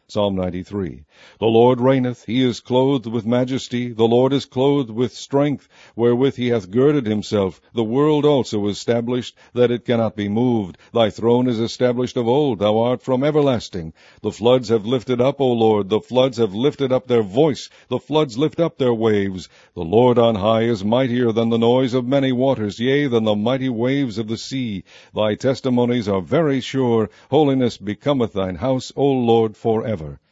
Psalm 93. The Lord reigneth, he is clothed with majesty, the Lord is clothed with strength, wherewith he hath girded himself. The world also is established, that it cannot be moved. Thy throne is established of old, thou art from everlasting. The floods have lifted up, O Lord, the floods have lifted up their voice, the floods lift up their waves. The Lord on high is mightier than the noise of many waters, yea, than the mighty waves of the sea. Thy testimonies are very sure. Holiness becometh thine house, O Lord, forever.